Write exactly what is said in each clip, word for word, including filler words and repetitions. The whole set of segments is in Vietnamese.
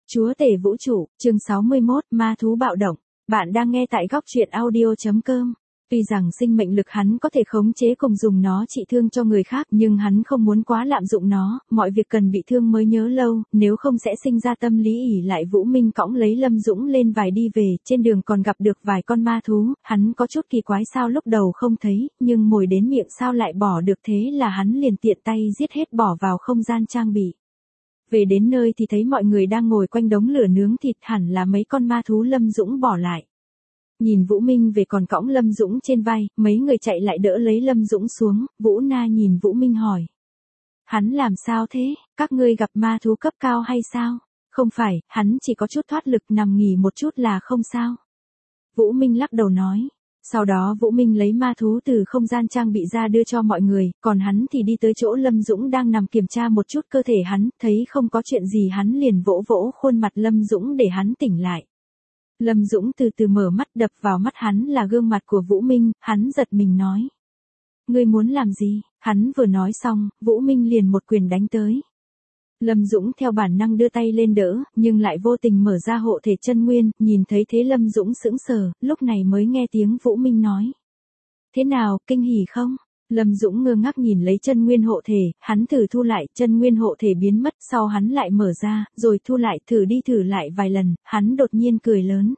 Chúa tể vũ trụ, chương sáu mươi mốt, ma thú bạo động. Bạn đang nghe tại góc truyện audio chấm com. Tuy rằng sinh mệnh lực hắn có thể khống chế cùng dùng nó trị thương cho người khác, nhưng hắn không muốn quá lạm dụng nó, mọi việc cần bị thương mới nhớ lâu, nếu không sẽ sinh ra tâm lý ỷ lại. Vũ Minh cõng lấy Lâm Dũng lên vài đi về, trên đường còn gặp được vài con ma thú, hắn có chút kỳ quái sao lúc đầu không thấy, nhưng mồi đến miệng sao lại bỏ được, thế là hắn liền tiện tay giết hết bỏ vào không gian trang bị. Về đến nơi thì thấy mọi người đang ngồi quanh đống lửa nướng thịt, hẳn là mấy con ma thú Lâm Dũng bỏ lại. Nhìn Vũ Minh về còn cõng Lâm Dũng trên vai, mấy người chạy lại đỡ lấy Lâm Dũng xuống, Vũ Na nhìn Vũ Minh hỏi. Hắn làm sao thế, các ngươi gặp ma thú cấp cao hay sao? Không phải, hắn chỉ có chút thoát lực nằm nghỉ một chút là không sao. Vũ Minh lắc đầu nói. Sau đó Vũ Minh lấy ma thú từ không gian trang bị ra đưa cho mọi người, còn hắn thì đi tới chỗ Lâm Dũng đang nằm kiểm tra một chút cơ thể hắn, thấy không có chuyện gì hắn liền vỗ vỗ khuôn mặt Lâm Dũng để hắn tỉnh lại. Lâm Dũng từ từ mở mắt, đập vào mắt hắn là gương mặt của Vũ Minh, hắn giật mình nói. Ngươi muốn làm gì? Hắn vừa nói xong, Vũ Minh liền một quyền đánh tới. Lâm Dũng theo bản năng đưa tay lên đỡ, nhưng lại vô tình mở ra hộ thể chân nguyên, nhìn thấy thế Lâm Dũng sững sờ, lúc này mới nghe tiếng Vũ Minh nói. Thế nào, kinh hỉ không? Lâm Dũng ngơ ngác nhìn lấy chân nguyên hộ thể, hắn thử thu lại, chân nguyên hộ thể biến mất, sau hắn lại mở ra, rồi thu lại, thử đi thử lại vài lần, hắn đột nhiên cười lớn.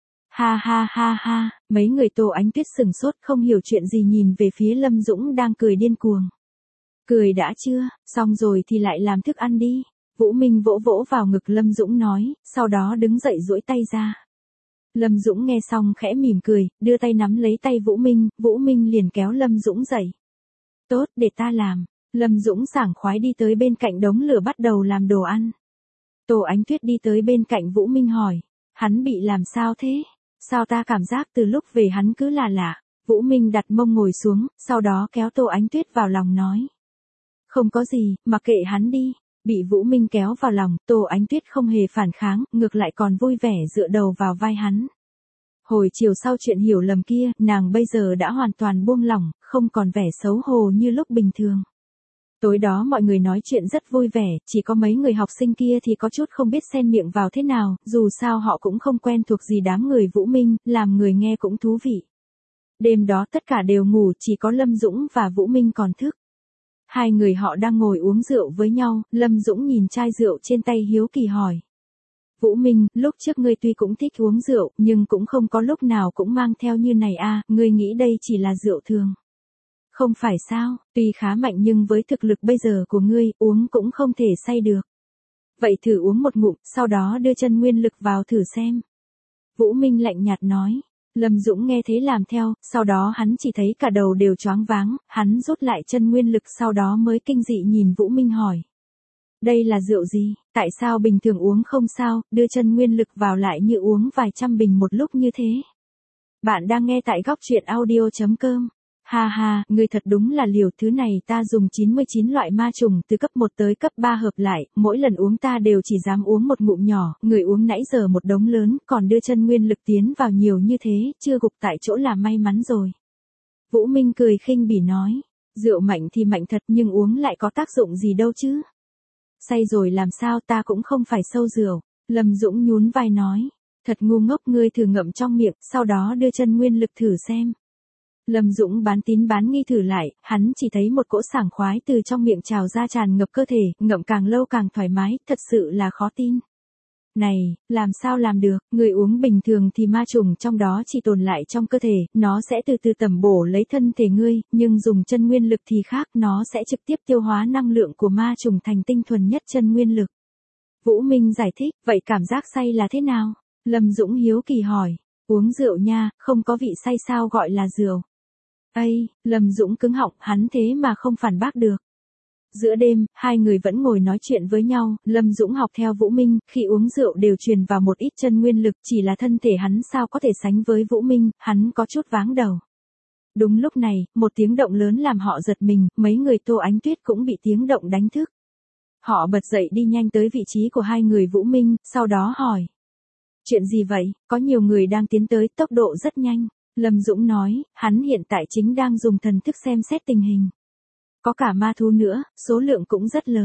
Ha ha ha ha, mấy người Tô Ánh Tuyết sừng sốt không hiểu chuyện gì nhìn về phía Lâm Dũng đang cười điên cuồng. Cười đã chưa, xong rồi thì lại làm thức ăn đi. Vũ Minh vỗ vỗ vào ngực Lâm Dũng nói, sau đó đứng dậy duỗi tay ra. Lâm Dũng nghe xong khẽ mỉm cười, đưa tay nắm lấy tay Vũ Minh, Vũ Minh liền kéo Lâm Dũng dậy. Tốt, để ta làm. Lâm Dũng sảng khoái đi tới bên cạnh đống lửa bắt đầu làm đồ ăn. Tô Ánh Tuyết đi tới bên cạnh Vũ Minh hỏi, hắn bị làm sao thế? Sao ta cảm giác từ lúc về hắn cứ là lạ? Vũ Minh đặt mông ngồi xuống, sau đó kéo Tô Ánh Tuyết vào lòng nói. Không có gì, mặc kệ hắn đi. Bị Vũ Minh kéo vào lòng, Tô Ánh Tuyết không hề phản kháng, ngược lại còn vui vẻ dựa đầu vào vai hắn. Hồi chiều sau chuyện hiểu lầm kia, nàng bây giờ đã hoàn toàn buông lỏng, không còn vẻ xấu hổ như lúc bình thường. Tối đó mọi người nói chuyện rất vui vẻ, chỉ có mấy người học sinh kia thì có chút không biết xen miệng vào thế nào, dù sao họ cũng không quen thuộc gì đám người Vũ Minh, làm người nghe cũng thú vị. Đêm đó tất cả đều ngủ, chỉ có Lâm Dũng và Vũ Minh còn thức. Hai người họ đang ngồi uống rượu với nhau, Lâm Dũng nhìn chai rượu trên tay hiếu kỳ hỏi. Vũ Minh, lúc trước ngươi tuy cũng thích uống rượu, nhưng cũng không có lúc nào cũng mang theo như này à, ngươi nghĩ đây chỉ là rượu thường. Không phải sao, tuy khá mạnh nhưng với thực lực bây giờ của ngươi, uống cũng không thể say được. Vậy thử uống một ngụm, sau đó đưa chân nguyên lực vào thử xem. Vũ Minh lạnh nhạt nói. Lâm Dũng nghe thế làm theo, sau đó hắn chỉ thấy cả đầu đều choáng váng, hắn rút lại chân nguyên lực sau đó mới kinh dị nhìn Vũ Minh hỏi. Đây là rượu gì, tại sao bình thường uống không sao, đưa chân nguyên lực vào lại như uống vài trăm bình một lúc như thế. Bạn đang nghe tại góc truyện audio chấm com. Ha ha, ngươi thật đúng là liều, thứ này ta dùng chín mươi chín loại ma trùng từ cấp một tới cấp ba hợp lại, mỗi lần uống ta đều chỉ dám uống một ngụm nhỏ, người uống nãy giờ một đống lớn, còn đưa chân nguyên lực tiến vào nhiều như thế, chưa gục tại chỗ là may mắn rồi. Vũ Minh cười khinh bỉ nói, rượu mạnh thì mạnh thật nhưng uống lại có tác dụng gì đâu chứ. Say rồi làm sao, ta cũng không phải sâu rượu. Lâm Dũng nhún vai nói, thật ngu ngốc, ngươi thử ngậm trong miệng, sau đó đưa chân nguyên lực thử xem. Lâm Dũng bán tín bán nghi thử lại, hắn chỉ thấy một cỗ sảng khoái từ trong miệng trào ra tràn ngập cơ thể, ngậm càng lâu càng thoải mái, thật sự là khó tin. Này, làm sao làm được, người uống bình thường thì ma trùng trong đó chỉ tồn lại trong cơ thể, nó sẽ từ từ tẩm bổ lấy thân thể ngươi, nhưng dùng chân nguyên lực thì khác, nó sẽ trực tiếp tiêu hóa năng lượng của ma trùng thành tinh thuần nhất chân nguyên lực. Vũ Minh giải thích, vậy cảm giác say là thế nào? Lâm Dũng hiếu kỳ hỏi, uống rượu nha, không có vị say sao gọi là rượu? Ây, Lâm Dũng cứng họng, hắn thế mà không phản bác được. Giữa đêm, hai người vẫn ngồi nói chuyện với nhau, Lâm Dũng học theo Vũ Minh, khi uống rượu đều truyền vào một ít chân nguyên lực, chỉ là thân thể hắn sao có thể sánh với Vũ Minh, hắn có chút váng đầu. Đúng lúc này, một tiếng động lớn làm họ giật mình, mấy người Tô Ánh Tuyết cũng bị tiếng động đánh thức. Họ bật dậy đi nhanh tới vị trí của hai người Vũ Minh, sau đó hỏi. Chuyện gì vậy, có nhiều người đang tiến tới, tốc độ rất nhanh. Lâm Dũng nói, hắn hiện tại chính đang dùng thần thức xem xét tình hình. Có cả ma thú nữa, số lượng cũng rất lớn.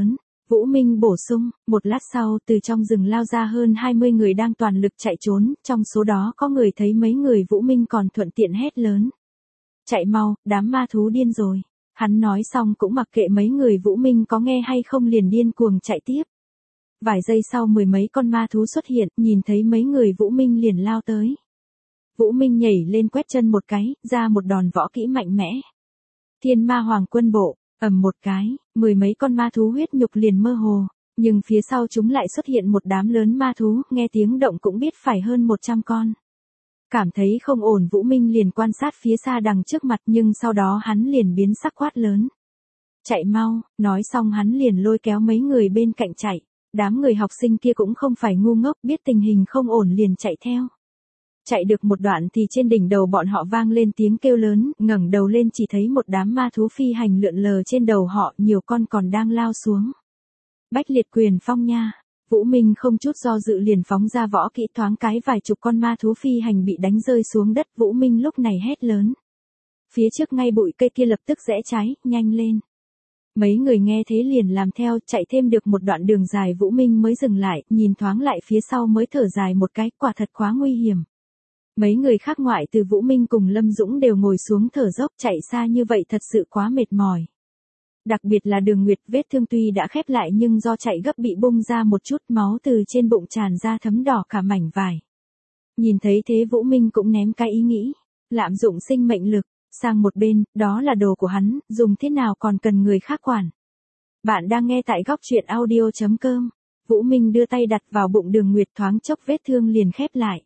Vũ Minh bổ sung, một lát sau từ trong rừng lao ra hơn hai mươi người đang toàn lực chạy trốn, trong số đó có người thấy mấy người Vũ Minh còn thuận tiện hét lớn. Chạy mau, đám ma thú điên rồi. Hắn nói xong cũng mặc kệ mấy người Vũ Minh có nghe hay không liền điên cuồng chạy tiếp. Vài giây sau mười mấy con ma thú xuất hiện, nhìn thấy mấy người Vũ Minh liền lao tới. Vũ Minh nhảy lên quét chân một cái, ra một đòn võ kỹ mạnh mẽ. Thiên ma hoàng quân bộ, ầm một cái, mười mấy con ma thú huyết nhục liền mơ hồ, nhưng phía sau chúng lại xuất hiện một đám lớn ma thú, nghe tiếng động cũng biết phải hơn một trăm con. Cảm thấy không ổn Vũ Minh liền quan sát phía xa đằng trước mặt nhưng sau đó hắn liền biến sắc quát lớn. Chạy mau, nói xong hắn liền lôi kéo mấy người bên cạnh chạy. Đám người học sinh kia cũng không phải ngu ngốc, biết tình hình không ổn liền chạy theo. Chạy được một đoạn thì trên đỉnh đầu bọn họ vang lên tiếng kêu lớn, ngẩng đầu lên chỉ thấy một đám ma thú phi hành lượn lờ trên đầu họ, nhiều con còn đang lao xuống. Bách liệt quyền phong nha. Vũ Minh không chút do dự liền phóng ra võ kỹ, thoáng cái vài chục con ma thú phi hành bị đánh rơi xuống đất. Vũ Minh lúc này hét lớn. Phía trước ngay bụi cây kia lập tức rẽ trái, nhanh lên. Mấy người nghe thế liền làm theo, chạy thêm được một đoạn đường dài Vũ Minh mới dừng lại, nhìn thoáng lại phía sau mới thở dài một cái, quả thật quá nguy hiểm. Mấy người khác ngoại từ Vũ Minh cùng Lâm Dũng đều ngồi xuống thở dốc, chạy xa như vậy thật sự quá mệt mỏi. Đặc biệt là Đường Nguyệt, vết thương tuy đã khép lại nhưng do chạy gấp bị bung ra một chút, máu từ trên bụng tràn ra thấm đỏ cả mảnh vải. Nhìn thấy thế Vũ Minh cũng ném cái ý nghĩ, lạm dụng sinh mệnh lực, sang một bên, đó là đồ của hắn, dùng thế nào còn cần người khác quản. Bạn đang nghe tại góc truyện audio chấm com. Vũ Minh đưa tay đặt vào bụng Đường Nguyệt, thoáng chốc vết thương liền khép lại.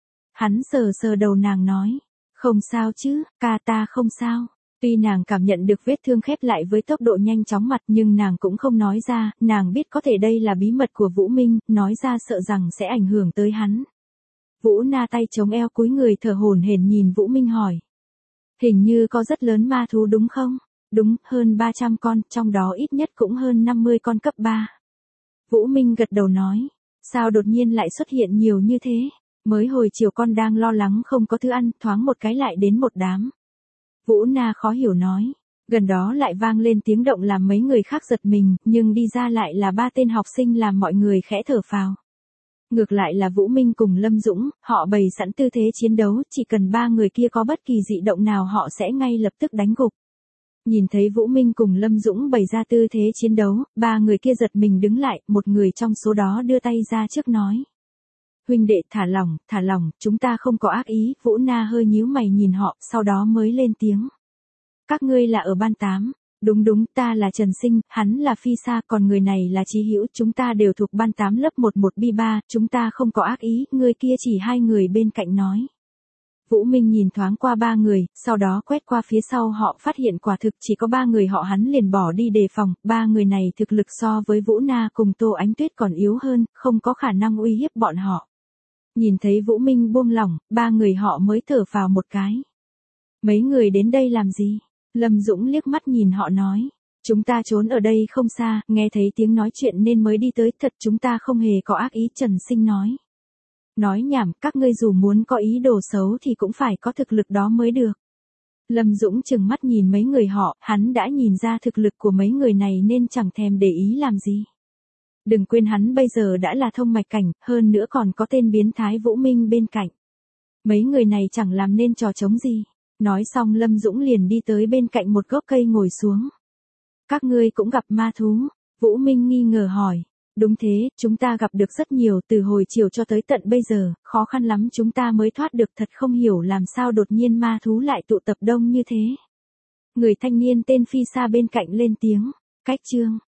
Hắn sờ sờ đầu nàng nói, không sao chứ, ca ta không sao. Tuy nàng cảm nhận được vết thương khép lại với tốc độ nhanh chóng mặt nhưng nàng cũng không nói ra, nàng biết có thể đây là bí mật của Vũ Minh, nói ra sợ rằng sẽ ảnh hưởng tới hắn. Vũ Na tay chống eo cúi người thở hổn hển nhìn Vũ Minh hỏi. Hình như có rất lớn ma thú đúng không? Đúng, hơn ba trăm con, trong đó ít nhất cũng hơn năm mươi con cấp ba. Vũ Minh gật đầu nói, sao đột nhiên lại xuất hiện nhiều như thế? Mới hồi chiều con đang lo lắng không có thứ ăn, thoáng một cái lại đến một đám. Vũ Na khó hiểu nói, gần đó lại vang lên tiếng động làm mấy người khác giật mình, nhưng đi ra lại là ba tên học sinh làm mọi người khẽ thở phào. Ngược lại là Vũ Minh cùng Lâm Dũng, họ bày sẵn tư thế chiến đấu, chỉ cần ba người kia có bất kỳ dị động nào họ sẽ ngay lập tức đánh gục. Nhìn thấy Vũ Minh cùng Lâm Dũng bày ra tư thế chiến đấu, ba người kia giật mình đứng lại, một người trong số đó đưa tay ra trước nói. Huynh đệ thả lỏng, thả lỏng, chúng ta không có ác ý, Vũ Na hơi nhíu mày nhìn họ, sau đó mới lên tiếng. Các ngươi là ở ban tám. Đúng đúng, ta là Trần Sinh, hắn là Phi Sa, còn người này là Chí Hữu, chúng ta đều thuộc ban tám lớp một một B ba, chúng ta không có ác ý, người kia chỉ hai người bên cạnh nói. Vũ Minh nhìn thoáng qua ba người, sau đó quét qua phía sau họ phát hiện quả thực chỉ có ba người họ, hắn liền bỏ đi đề phòng, ba người này thực lực so với Vũ Na cùng Tô Ánh Tuyết còn yếu hơn, không có khả năng uy hiếp bọn họ. Nhìn thấy Vũ Minh buông lỏng, ba người họ mới thở phào một cái. Mấy người đến đây làm gì? Lâm Dũng liếc mắt nhìn họ nói. Chúng ta trốn ở đây không xa, nghe thấy tiếng nói chuyện nên mới đi tới, thật chúng ta không hề có ác ý, Trần Sinh nói. Nói nhảm, các ngươi dù muốn có ý đồ xấu thì cũng phải có thực lực đó mới được. Lâm Dũng trừng mắt nhìn mấy người họ, hắn đã nhìn ra thực lực của mấy người này nên chẳng thèm để ý làm gì. Đừng quên hắn bây giờ đã là thông mạch cảnh, hơn nữa còn có tên biến thái Vũ Minh bên cạnh. Mấy người này chẳng làm nên trò trống gì. Nói xong Lâm Dũng liền đi tới bên cạnh một gốc cây ngồi xuống. Các ngươi cũng gặp ma thú? Vũ Minh nghi ngờ hỏi. Đúng thế, chúng ta gặp được rất nhiều, từ hồi chiều cho tới tận bây giờ, khó khăn lắm chúng ta mới thoát được, thật không hiểu làm sao đột nhiên ma thú lại tụ tập đông như thế. Người thanh niên tên Phi Sa bên cạnh lên tiếng. Cách chương.